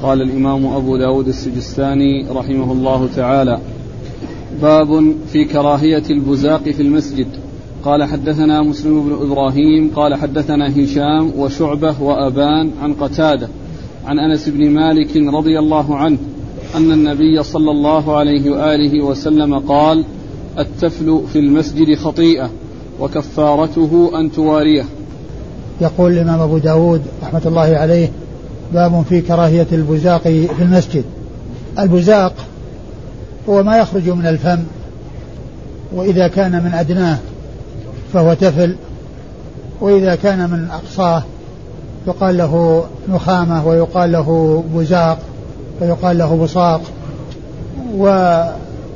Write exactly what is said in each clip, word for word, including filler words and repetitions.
قال الإمام أبو داود السجستاني رحمه الله تعالى: باب في كراهية البزاق في المسجد. قال حدثنا مسلم بن إبراهيم قال حدثنا هشام وشعبة وأبان عن قتادة عن أنس بن مالك رضي الله عنه أن النبي صلى الله عليه وآله وسلم قال: التفل في المسجد خطيئة وكفارته أن تواريه. يقول الإمام أبو داود رحمة الله عليه: باب في كراهية البزاق في المسجد. البزاق هو ما يخرج من الفم، وإذا كان من أدناه فهو تفل، وإذا كان من أقصاه يقال له نخامة، ويقال له بزاق، ويقال له بصاق، وكل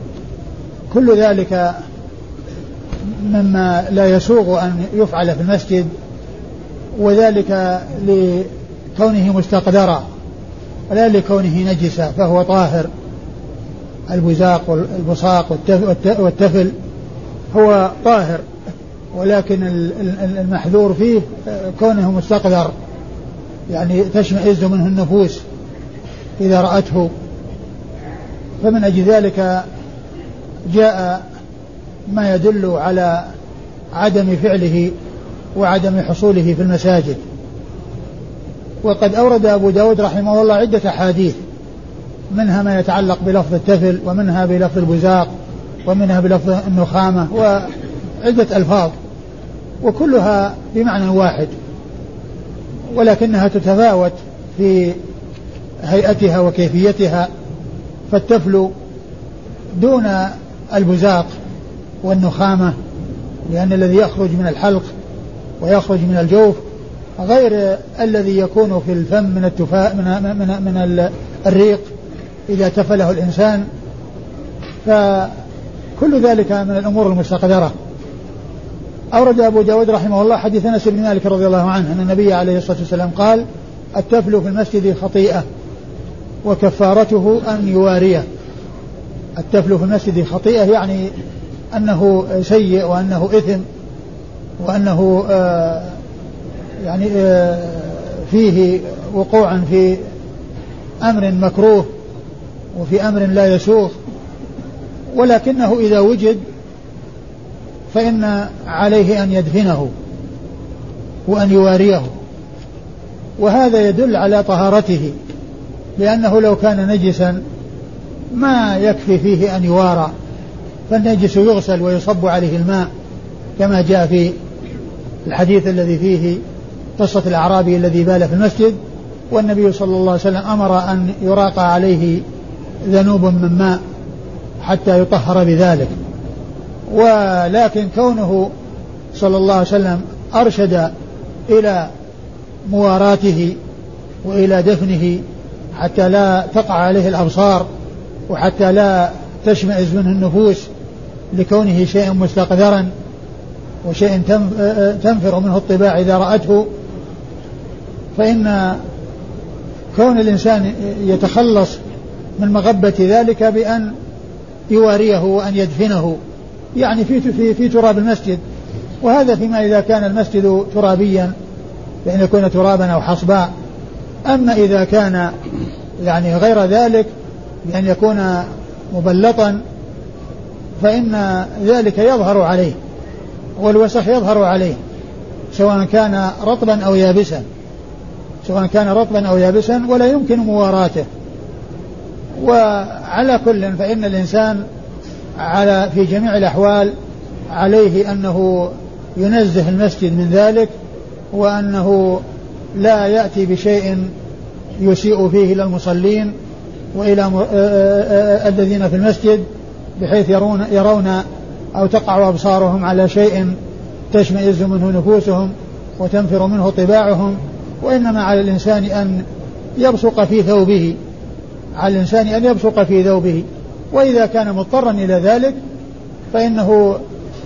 ذلك مما لا يسوغ أن يفعل في المسجد، وذلك لكونه مستقدرا ولا لكونه نجسا، فهو طاهر. البزاق والبصاق والتفل هو طاهر، ولكن المحذور فيه كونه مستقدر، يعني تشمئز منه النفوس إذا رأته. فمن أجل ذلك جاء ما يدل على عدم فعله وعدم حصوله في المساجد. وقد أورد أبو داود رحمه الله عدة أحاديث، منها ما يتعلق بلفظ التفل، ومنها بلفظ البزاق، ومنها بلفظ النخامة، وعدة ألفاظ، وكلها بمعنى واحد، ولكنها تتفاوت في هيئتها وكيفيتها. فالتفل دون البزاق والنخامة، لأن الذي يخرج من الحلق ويخرج من الجوف غير الذي يكون في الفم من التفاء من, من, من الريق إذا تفله الإنسان، فكل ذلك من الأمور المستقدرة. أورد أبو داود رحمه الله حديث أنس بن مالك رضي الله عنه أن النبي عليه الصلاة والسلام قال: التفل في المسجد خطيئة وكفارته أن يواريه. التفل في المسجد خطيئة يعني أنه سيء، وأنه إثم، وأنه آه يعني آه فيه وقوعا في أمر مكروه وفي أمر لا يسوغ، ولكنه إذا وجد فإن عليه أن يدفنه وأن يواريه، وهذا يدل على طهارته، لأنه لو كان نجسا ما يكفي فيه أن يوارى، فالنجس يغسل ويصب عليه الماء، كما جاء في الحديث الذي فيه قصة الأعرابي الذي بال في المسجد، والنبي صلى الله عليه وسلم أمر أن يراقى عليه ذنوب من ماء حتى يطهر بذلك. ولكن كونه صلى الله عليه وسلم أرشد إلى مواراته وإلى دفنه حتى لا تقع عليه الأبصار وحتى لا تشمئز منه النفوس، لكونه شيء مستقدرا وشيء تنفر منه الطباع إذا رأته، فإن كون الإنسان يتخلص من مغبة ذلك بأن يواريه وأن يدفنه، يعني في, في, في تراب المسجد. وهذا فيما إذا كان المسجد ترابيا بأن يكون ترابا أو حصباء. أما إذا كان يعني غير ذلك بأن يكون مبلطا فإن ذلك يظهر عليه، والوسخ يظهر عليه سواء كان رطبا أو يابسا سواء كان رطبا أو يابسا ولا يمكن مواراته. وعلى كل فإن الإنسان على في جميع الأحوال عليه أنه ينزه المسجد من ذلك، وأنه لا يأتي بشيء يسيء فيه إلى المصلين وإلى الذين في المسجد، بحيث يرون, يرون أو تقع أبصارهم على شيء تشمئز منه نفوسهم وتنفر منه طباعهم. وإنما على الإنسان أن يبصق في ثوبه على الإنسان أن يبصق في ثوبه وإذا كان مضطرا إلى ذلك فإنه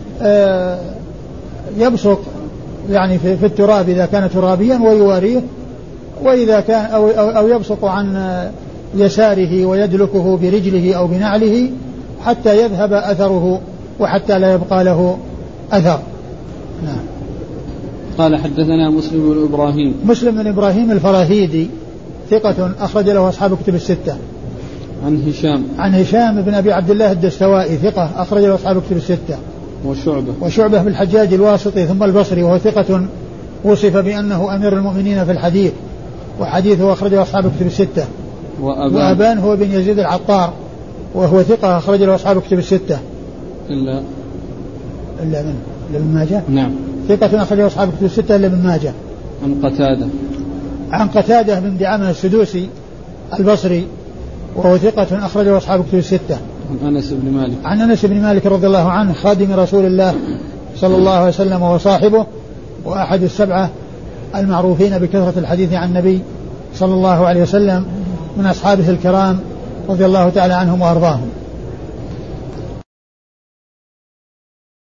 يبصق يعني في التراب إذا كان ترابيا ويواريه، وإذا كان أو, أو يبصق عن يساره ويدلكه برجله أو بنعله حتى يذهب أثره وحتى لا يبقى له أثر. نعم. قال حدثنا مسلم بن إبراهيم مسلم بن إبراهيم الفراهيدي ثقة أخرج له أصحاب كتب الستة. عن هشام عن هشام بن أبي عبد الله الدستوائي ثقة أخرج له أصحاب كتب الستة. وشعبة وشعبة بالحجاج الواسطي ثم البصري وهو ثقة وصف بأنه أمير المؤمنين في الحديث وحديثه أخرجه أصحاب كتب الستة. وأبان, وأبان هو بن يزيد العطار وهو ثقة أخرج له أصحاب كتب الستة إلا إلا من ابن ماجه. نعم ثقة أخرج له أصحاب كتب الستة إلا ابن ماجه. عن قتادة عن قتادة بن دعامة السدوسي البصري وهو ثقة أخرج له أصحاب كتب الستة. عن أنس بن مالك عن أنس بن مالك رضي الله عنه خادم رسول الله صلى الله عليه وسلم وصاحبه وأحد السبعة المعروفين بكثرة الحديث عن النبي صلى الله عليه وسلم من أصحابه الكرام رضي الله تعالى عنهم وأرضاهم.